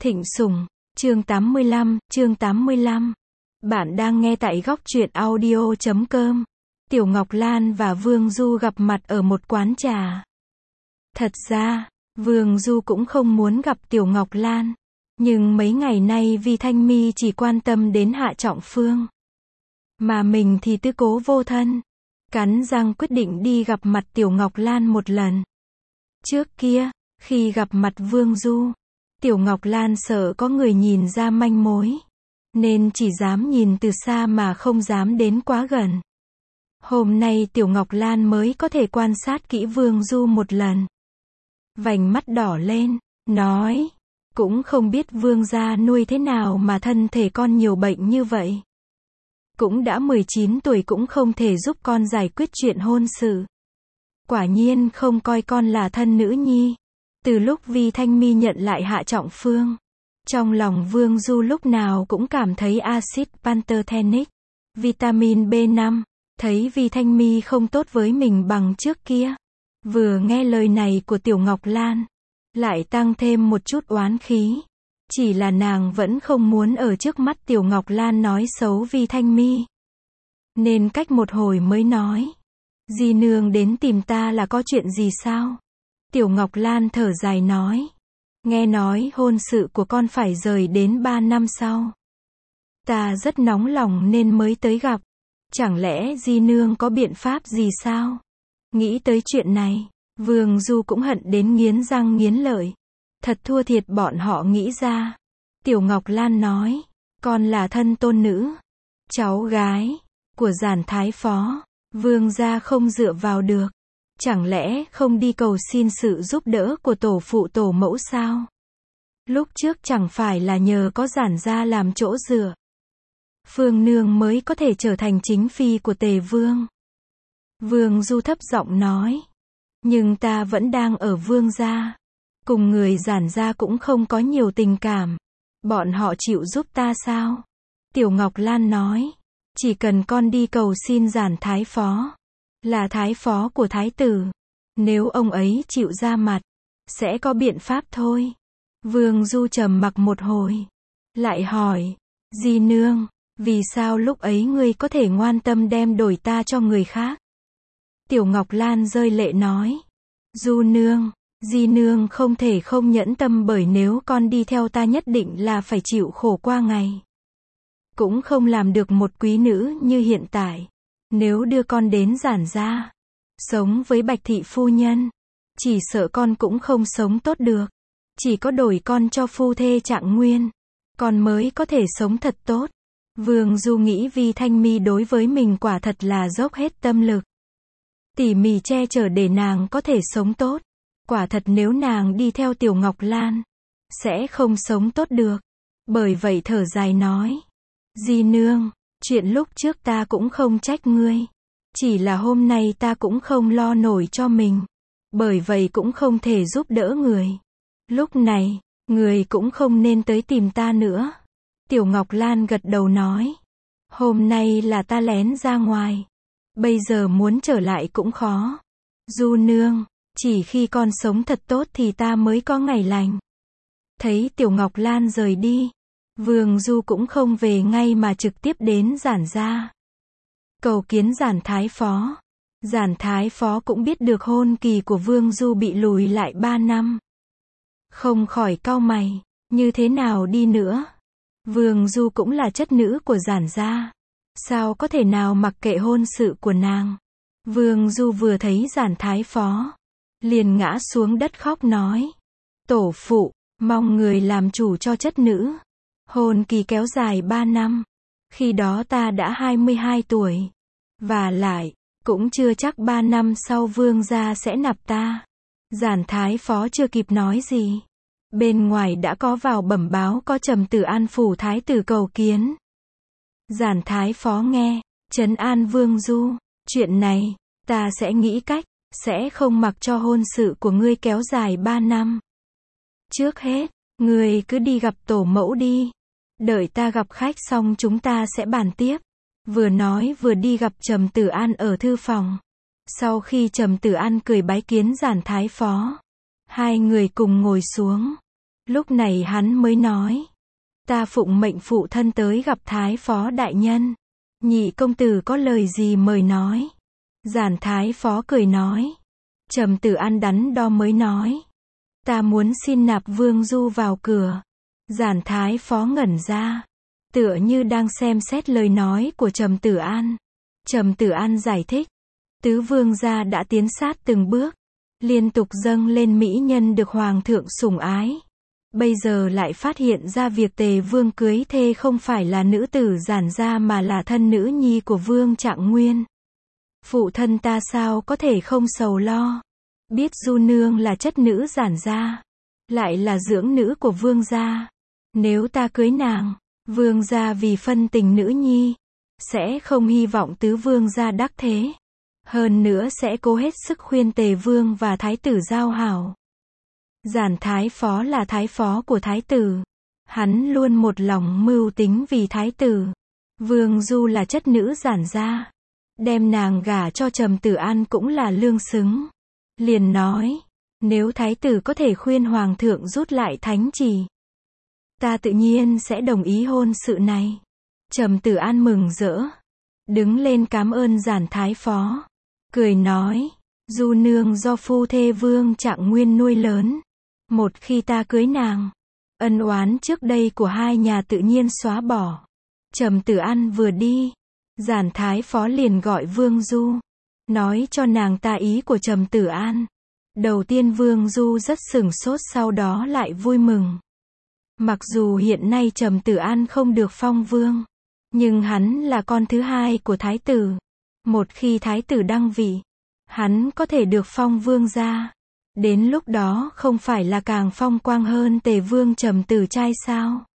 Thịnh Sủng, chương 85. Bạn đang nghe tại góc truyện audio.com. Tiểu Ngọc Lan và Vương Du gặp mặt ở một quán trà. Thật ra, Vương Du cũng không muốn gặp Tiểu Ngọc Lan. Nhưng mấy ngày nay Vi Thanh My chỉ quan tâm đến Hạ Trọng Phương. Mà mình thì tư cố vô thân. Cắn răng quyết định đi gặp mặt Tiểu Ngọc Lan một lần. Trước kia, khi gặp mặt Vương Du, Tiểu Ngọc Lan sợ có người nhìn ra manh mối, nên chỉ dám nhìn từ xa mà không dám đến quá gần. Hôm nay Tiểu Ngọc Lan mới có thể quan sát kỹ Vương Du một lần. Vành mắt đỏ lên, nói, cũng không biết Vương gia nuôi thế nào mà thân thể con nhiều bệnh như vậy. Cũng đã 19 tuổi cũng không thể giúp con giải quyết chuyện hôn sự. Quả nhiên không coi con là thân nữ nhi. Từ lúc Vi Thanh My nhận lại Hạ Trọng Phương, trong lòng Vương Du lúc nào cũng cảm thấy axit pantothenic, vitamin B5, thấy Vi Thanh My không tốt với mình bằng trước kia. Vừa nghe lời này của Tiểu Ngọc Lan, lại tăng thêm một chút oán khí. Chỉ là nàng vẫn không muốn ở trước mắt Tiểu Ngọc Lan nói xấu Vi Thanh My. Nên cách một hồi mới nói, Di nương đến tìm ta là có chuyện gì sao? Tiểu Ngọc Lan thở dài nói, nghe nói hôn sự của con phải rời đến 3 năm sau. Ta rất nóng lòng nên mới tới gặp. Chẳng lẽ Di nương có biện pháp gì sao? Nghĩ tới chuyện này, Vương Du cũng hận đến nghiến răng nghiến lợi. Thật thua thiệt bọn họ nghĩ ra. Tiểu Ngọc Lan nói, con là thân tôn nữ, cháu gái của Giản Thái Phó, Vương gia không dựa vào được. Chẳng lẽ không đi cầu xin sự giúp đỡ của tổ phụ tổ mẫu sao? Lúc trước chẳng phải là nhờ có Giản gia làm chỗ dựa, Phương nương mới có thể trở thành chính phi của Tề Vương. Vương Du thấp giọng nói, nhưng ta vẫn đang ở Vương gia, cùng người Giản gia cũng không có nhiều tình cảm. Bọn họ chịu giúp ta sao? Tiểu Ngọc Lan nói, chỉ cần con đi cầu xin Giản Thái Phó, là thái phó của thái tử, nếu ông ấy chịu ra mặt, sẽ có biện pháp thôi. Vương Du trầm mặc một hồi, lại hỏi, Di nương, vì sao lúc ấy ngươi có thể ngoan tâm đem đổi ta cho người khác? Tiểu Ngọc Lan rơi lệ nói, Du nương, Di nương không thể không nhẫn tâm, bởi nếu con đi theo ta nhất định là phải chịu khổ qua ngày. Cũng không làm được một quý nữ như hiện tại. Nếu đưa con đến Giản gia, sống với Bạch thị phu nhân, chỉ sợ con cũng không sống tốt được. Chỉ có đổi con cho phu thê Trạng Nguyên, con mới có thể sống thật tốt. Vương Du nghĩ Vi Thanh My đối với mình quả thật là dốc hết tâm lực, tỉ mỉ che chở để nàng có thể sống tốt. Quả thật nếu nàng đi theo Tiểu Ngọc Lan, sẽ không sống tốt được. Bởi vậy thở dài nói, Di nương, chuyện lúc trước ta cũng không trách ngươi. Chỉ là hôm nay ta cũng không lo nổi cho mình. Bởi vậy cũng không thể giúp đỡ người. Lúc này, người cũng không nên tới tìm ta nữa. Tiểu Ngọc Lan gật đầu nói, hôm nay là ta lén ra ngoài. Bây giờ muốn trở lại cũng khó. Du nương, chỉ khi con sống thật tốt thì ta mới có ngày lành. Thấy Tiểu Ngọc Lan rời đi, Vương Du cũng không về ngay mà trực tiếp đến Giản gia, cầu kiến Giản Thái Phó. Giản Thái Phó cũng biết được hôn kỳ của Vương Du bị lùi lại 3 năm. Không khỏi cau mày, như thế nào đi nữa? Vương Du cũng là chất nữ của Giản gia, sao có thể nào mặc kệ hôn sự của nàng? Vương Du vừa thấy Giản Thái Phó, liền ngã xuống đất khóc nói, tổ phụ, mong người làm chủ cho chất nữ. Hôn kỳ kéo dài 3 năm. Khi đó ta đã 22 tuổi. Và lại, cũng chưa chắc 3 năm sau Vương gia sẽ nạp ta. Giản Thái Phó chưa kịp nói gì, bên ngoài đã có vào bẩm báo có Trầm Tử An phủ thái tử cầu kiến. Giản Thái Phó nghe, trấn an Vương Du, chuyện này, ta sẽ nghĩ cách, sẽ không mặc cho hôn sự của ngươi kéo dài 3 năm. Trước hết, ngươi cứ đi gặp tổ mẫu đi. Đợi ta gặp khách xong chúng ta sẽ bàn tiếp. Vừa nói vừa đi gặp Trầm Tử An ở thư phòng. Sau khi Trầm Tử An cười bái kiến Giản Thái Phó, hai người cùng ngồi xuống. Lúc này hắn mới nói, ta phụng mệnh phụ thân tới gặp Thái Phó đại nhân. Nhị công tử có lời gì mời nói. Giản Thái Phó cười nói. Trầm Tử An đắn đo mới nói, ta muốn xin nạp Vương Du vào cửa. Giản Thái Phó ngẩn ra, tựa như đang xem xét lời nói của Trầm Tử An. Trầm Tử An giải thích, tứ vương gia đã tiến sát từng bước, liên tục dâng lên mỹ nhân được hoàng thượng sủng ái. Bây giờ lại phát hiện ra việc Tề Vương cưới thê không phải là nữ tử Giản gia mà là thân nữ nhi của Vương Trạng Nguyên. Phụ thân ta sao có thể không sầu lo. Biết Du nương là chất nữ Giản gia, lại là dưỡng nữ của Vương gia. Nếu ta cưới nàng, Vương gia vì phân tình nữ nhi, sẽ không hy vọng tứ vương gia đắc thế. Hơn nữa sẽ cố hết sức khuyên Tề Vương và Thái tử giao hảo. Giản Thái Phó là Thái Phó của Thái tử. Hắn luôn một lòng mưu tính vì Thái tử. Vương Du là chất nữ Giản gia, đem nàng gả cho Trầm Tử An cũng là lương xứng. Liền nói, nếu Thái tử có thể khuyên Hoàng thượng rút lại thánh chỉ, ta tự nhiên sẽ đồng ý hôn sự này. Trầm Tử An mừng rỡ, đứng lên cảm ơn Giản Thái Phó, cười nói, Du nương do phu thê Vương Trạng Nguyên nuôi lớn. Một khi ta cưới nàng, ân oán trước đây của hai nhà tự nhiên xóa bỏ. Trầm Tử An vừa đi, Giản Thái Phó liền gọi Vương Du, nói cho nàng ta ý của Trầm Tử An. Đầu tiên Vương Du rất sửng sốt, sau đó lại vui mừng. Mặc dù hiện nay Trầm Tử An không được phong vương, nhưng hắn là con thứ hai của Thái tử. Một khi Thái tử đăng vị, hắn có thể được phong vương gia. Đến lúc đó không phải là càng phong quang hơn Tề Vương Trầm Tử Trai sao?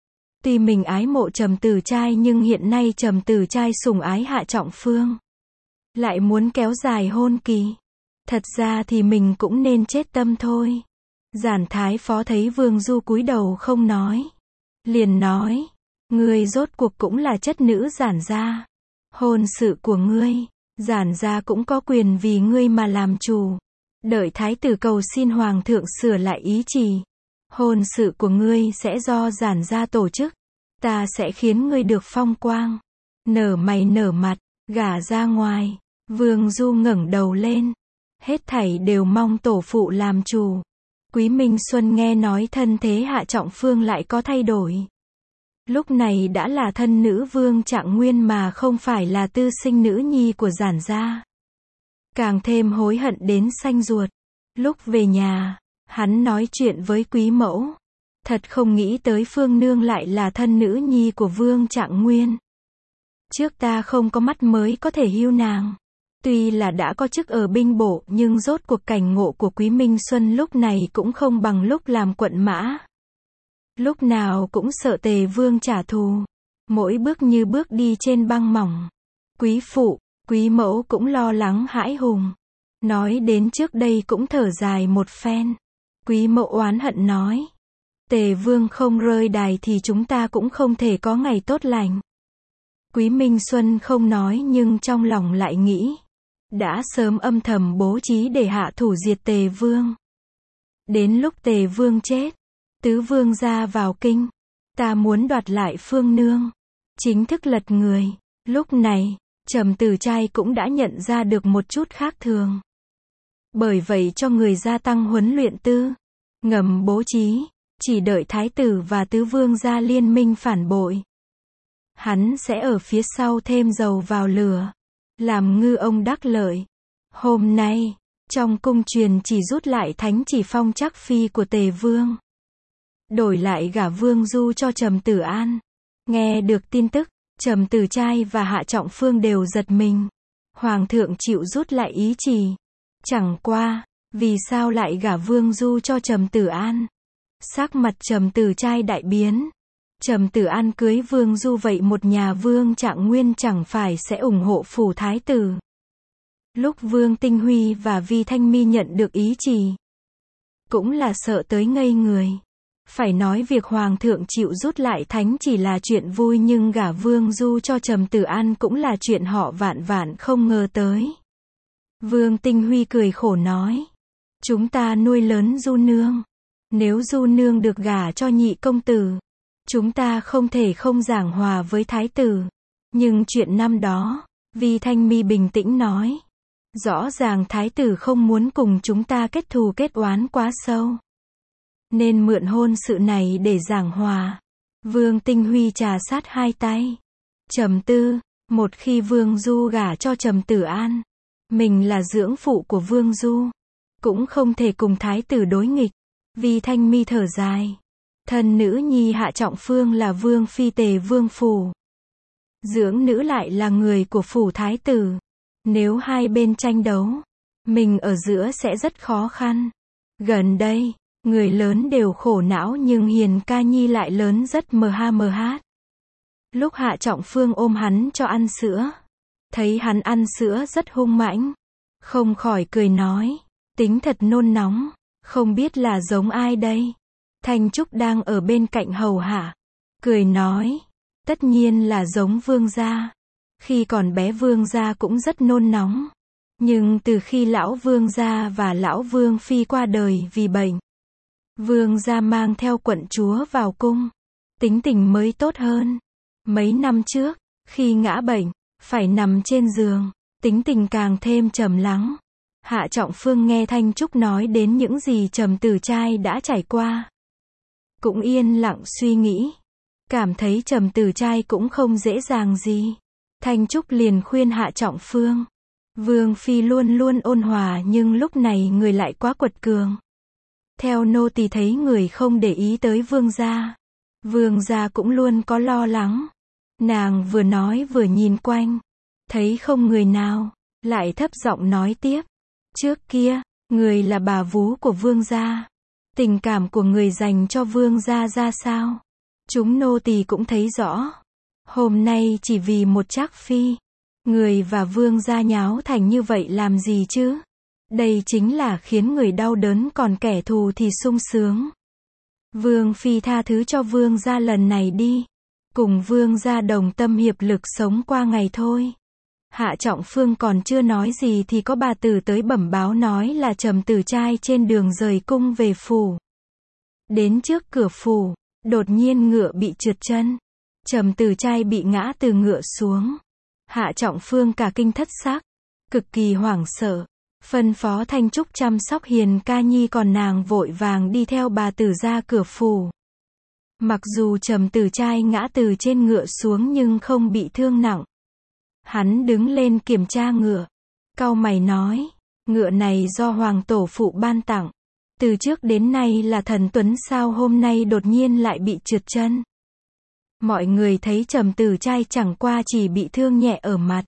Tuy mình ái mộ Trầm Tử Trai nhưng hiện nay Trầm Tử Trai sủng ái Hạ Trọng Phương, lại muốn kéo dài hôn kỳ. Thật ra thì mình cũng nên chết tâm thôi. Giản Thái Phó thấy Vương Du cúi đầu không nói, liền nói, ngươi rốt cuộc cũng là chất nữ Giản gia. Hôn sự của ngươi, Giản gia cũng có quyền vì ngươi mà làm chủ. Đợi Thái tử cầu xin Hoàng thượng sửa lại ý chỉ, hôn sự của ngươi sẽ do Giản gia tổ chức. Ta sẽ khiến ngươi được phong quang, nở mày nở mặt, gả ra ngoài. Vương Du ngẩng đầu lên, hết thảy đều mong tổ phụ làm chủ. Quý Minh Xuân nghe nói thân thế Hạ Trọng Phương lại có thay đổi. Lúc này đã là thân nữ Vương Trạng Nguyên mà không phải là tư sinh nữ nhi của Giản gia. Càng thêm hối hận đến xanh ruột. Lúc về nhà, hắn nói chuyện với Quý mẫu. Thật không nghĩ tới Phương nương lại là thân nữ nhi của Vương Trạng Nguyên. Trước ta không có mắt mới có thể hiu nàng. Tuy là đã có chức ở binh bộ nhưng rốt cuộc cảnh ngộ của Quý Minh Xuân lúc này cũng không bằng lúc làm quận mã. Lúc nào cũng sợ Tề Vương trả thù. Mỗi bước như bước đi trên băng mỏng. Quý phụ, Quý mẫu cũng lo lắng hãi hùng. Nói đến trước đây cũng thở dài một phen. Quý mẫu oán hận nói, Tề Vương không rơi đài thì chúng ta cũng không thể có ngày tốt lành. Quý Minh Xuân không nói nhưng trong lòng lại nghĩ, đã sớm âm thầm bố trí để hạ thủ diệt Tề Vương. Đến lúc Tề Vương chết, tứ vương gia vào kinh, ta muốn đoạt lại Phương nương, chính thức lật người. Lúc này, Trầm Tử Trai cũng đã nhận ra được một chút khác thường. Bởi vậy cho người gia tăng huấn luyện tư, ngầm bố trí, chỉ đợi Thái tử và tứ vương gia liên minh phản bội. Hắn sẽ ở phía sau thêm dầu vào lửa, làm ngư ông đắc lợi. Hôm nay, trong cung truyền chỉ rút lại thánh chỉ phong trắc phi của Tề Vương, đổi lại gả Vương Du cho Trầm Tử An. Nghe được tin tức, Trầm Tử Trai và Hạ Trọng Phương đều giật mình. Hoàng thượng chịu rút lại ý chỉ. Chẳng qua, vì sao lại gả Vương Du cho Trầm Tử An? Sắc mặt Trầm Tử Trai đại biến. Trầm Tử An cưới Vương Du vậy một nhà Vương Trạng Nguyên chẳng phải sẽ ủng hộ phủ thái tử. Lúc Vương Tinh Huy và Vi Thanh Mi nhận được ý chỉ, cũng là sợ tới ngây người. Phải nói việc Hoàng thượng chịu rút lại thánh chỉ là chuyện vui nhưng gả Vương Du cho Trầm Tử An cũng là chuyện họ vạn vạn không ngờ tới. Vương Tinh Huy cười khổ nói, chúng ta nuôi lớn Du nương, Nếu Du nương được gả cho nhị công tử, chúng ta không thể không giảng hòa với thái tử. Nhưng chuyện năm đó, Vi Thanh Mi bình tĩnh nói. Rõ ràng thái tử không muốn cùng chúng ta kết thù kết oán quá sâu. Nên mượn hôn sự này để giảng hòa. Vương Tinh Huy trà sát hai tay. Trầm tư, một khi Vương Du gả cho Trầm Tử An, mình là dưỡng phụ của Vương Du, cũng không thể cùng thái tử đối nghịch. Vi Thanh Mi thở dài. Thân nữ nhi Hạ Trọng Phương là Vương Phi Tề Vương phủ. Dưỡng nữ lại là người của phủ thái tử. Nếu hai bên tranh đấu, mình ở giữa sẽ rất khó khăn. Gần đây, người lớn đều khổ não nhưng Hiền ca nhi lại lớn rất mh. Lúc Hạ Trọng Phương ôm hắn cho ăn sữa, thấy hắn ăn sữa rất hung mãnh, không khỏi cười nói, tính thật nôn nóng, không biết là giống ai đây. Thanh Trúc đang ở bên cạnh hầu hạ, cười nói, tất nhiên là giống Vương gia. Khi còn bé Vương gia cũng rất nôn nóng, nhưng từ khi lão Vương gia và lão Vương Phi qua đời vì bệnh, Vương gia mang theo quận chúa vào cung, tính tình mới tốt hơn. Mấy năm trước, khi ngã bệnh, phải nằm trên giường, tính tình càng thêm trầm lắng. Hạ Trọng Phương nghe Thanh Trúc nói đến những gì Trầm Tử Trai đã trải qua, cũng yên lặng suy nghĩ, cảm thấy Trầm Tử Trai cũng không dễ dàng gì. Thanh Trúc liền khuyên Hạ Trọng Phương, Vương Phi luôn luôn ôn hòa nhưng lúc này người lại quá quật cường. Theo nô tỳ thấy người không để ý tới Vương gia. Vương gia cũng luôn có lo lắng. Nàng vừa nói vừa nhìn quanh, thấy không người nào, lại thấp giọng nói tiếp. Trước kia, người là bà vú của Vương gia. Tình cảm của người dành cho Vương gia ra sao? Chúng nô tỳ cũng thấy rõ. Hôm nay chỉ vì một Trác Phi, người và Vương gia nháo thành như vậy làm gì chứ? Đây chính là khiến người đau đớn còn kẻ thù thì sung sướng. Vương Phi tha thứ cho Vương gia lần này đi. Cùng Vương gia đồng tâm hiệp lực sống qua ngày thôi. Hạ Trọng Phương còn chưa nói gì thì có bà tử tới bẩm báo nói là Trầm Tử Trai trên đường rời cung về phủ. Đến trước cửa phủ, đột nhiên ngựa bị trượt chân. Trầm Tử Trai bị ngã từ ngựa xuống. Hạ Trọng Phương cả kinh thất sắc, cực kỳ hoảng sợ, phân phó Thanh Trúc chăm sóc Hiền ca nhi còn nàng vội vàng đi theo bà tử ra cửa phủ. Mặc dù Trầm Tử Trai ngã từ trên ngựa xuống nhưng không bị thương nặng. Hắn đứng lên kiểm tra ngựa, cau mày nói, ngựa này do Hoàng tổ phụ ban tặng, từ trước đến nay là thần tuấn sao hôm nay đột nhiên lại bị trượt chân. Mọi người thấy Trầm Tử Trai chẳng qua chỉ bị thương nhẹ ở mặt,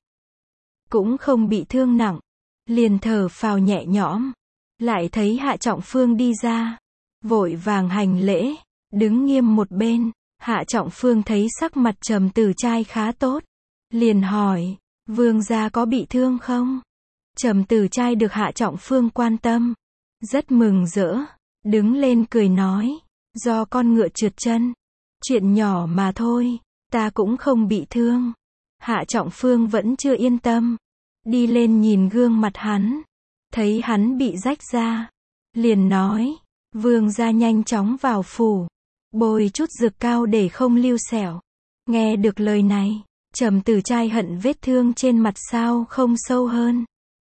cũng không bị thương nặng, liền thở phào nhẹ nhõm. Lại thấy Hạ Trọng Phương đi ra, vội vàng hành lễ, đứng nghiêm một bên. Hạ Trọng Phương thấy sắc mặt Trầm Tử Trai khá tốt, liền hỏi, Vương gia có bị thương không? Trầm Tử Trai được Hạ Trọng Phương quan tâm, rất mừng rỡ, đứng lên cười nói, do con ngựa trượt chân, chuyện nhỏ mà thôi, ta cũng không bị thương. Hạ Trọng Phương vẫn chưa yên tâm, đi lên nhìn gương mặt hắn, thấy hắn bị rách ra, liền nói, Vương gia nhanh chóng vào phủ, bôi chút dược cao để không lưu sẹo. Nghe được lời này, Trầm Tử Trai hận vết thương trên mặt sao không sâu hơn,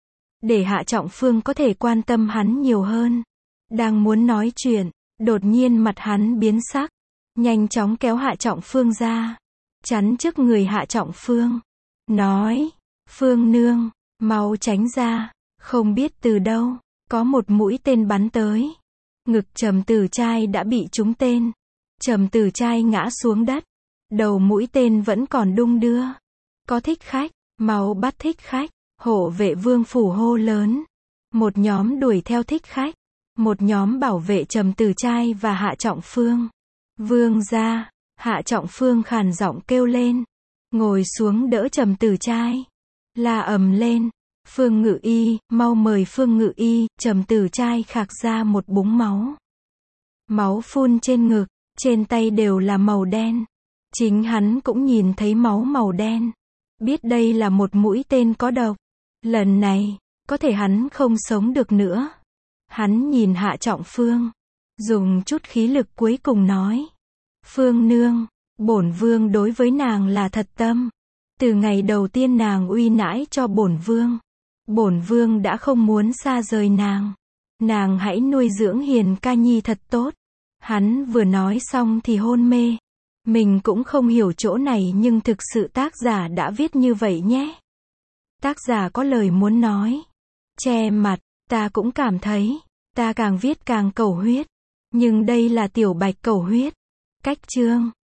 để Hạ Trọng Phương có thể quan tâm hắn nhiều hơn. Đang muốn nói chuyện, đột nhiên mặt hắn biến sắc, nhanh chóng kéo Hạ Trọng Phương ra, chắn trước người Hạ Trọng Phương, nói, Phương nương, mau tránh ra, không biết từ đâu, có một mũi tên bắn tới. Ngực Trầm Tử Trai đã bị trúng tên, Trầm Tử Trai ngã xuống đất, đầu mũi tên vẫn còn đung đưa. Có thích khách, mau bắt thích khách. Hộ vệ Vương phủ hô lớn. Một nhóm đuổi theo thích khách, một nhóm bảo vệ Trầm Tử Trai và Hạ Trọng Phương. Vương gia, Hạ Trọng Phương khàn giọng kêu lên, ngồi xuống đỡ Trầm Tử Trai, la ầm lên, Phương Ngự Y, mau mời Phương Ngự Y. Trầm Tử Trai khạc ra một búng máu, máu phun trên ngực, trên tay đều là màu đen. Chính hắn cũng nhìn thấy máu màu đen, biết đây là một mũi tên có độc. Lần này, có thể hắn không sống được nữa. Hắn nhìn Hạ Trọng Phương, Dùng chút khí lực cuối cùng nói. Phương nương, bổn vương đối với nàng là thật tâm. Từ ngày đầu tiên nàng uy nãi cho bổn vương đã không muốn xa rời nàng. Nàng hãy nuôi dưỡng Hiền ca nhi thật tốt. Hắn vừa nói xong thì hôn mê. Mình cũng không hiểu chỗ này nhưng thực sự tác giả đã viết như vậy nhé. Tác giả có lời muốn nói. Che mặt, ta cũng cảm thấy, ta càng viết càng cầu huyết. Nhưng đây là tiểu bạch cầu huyết. Cách chương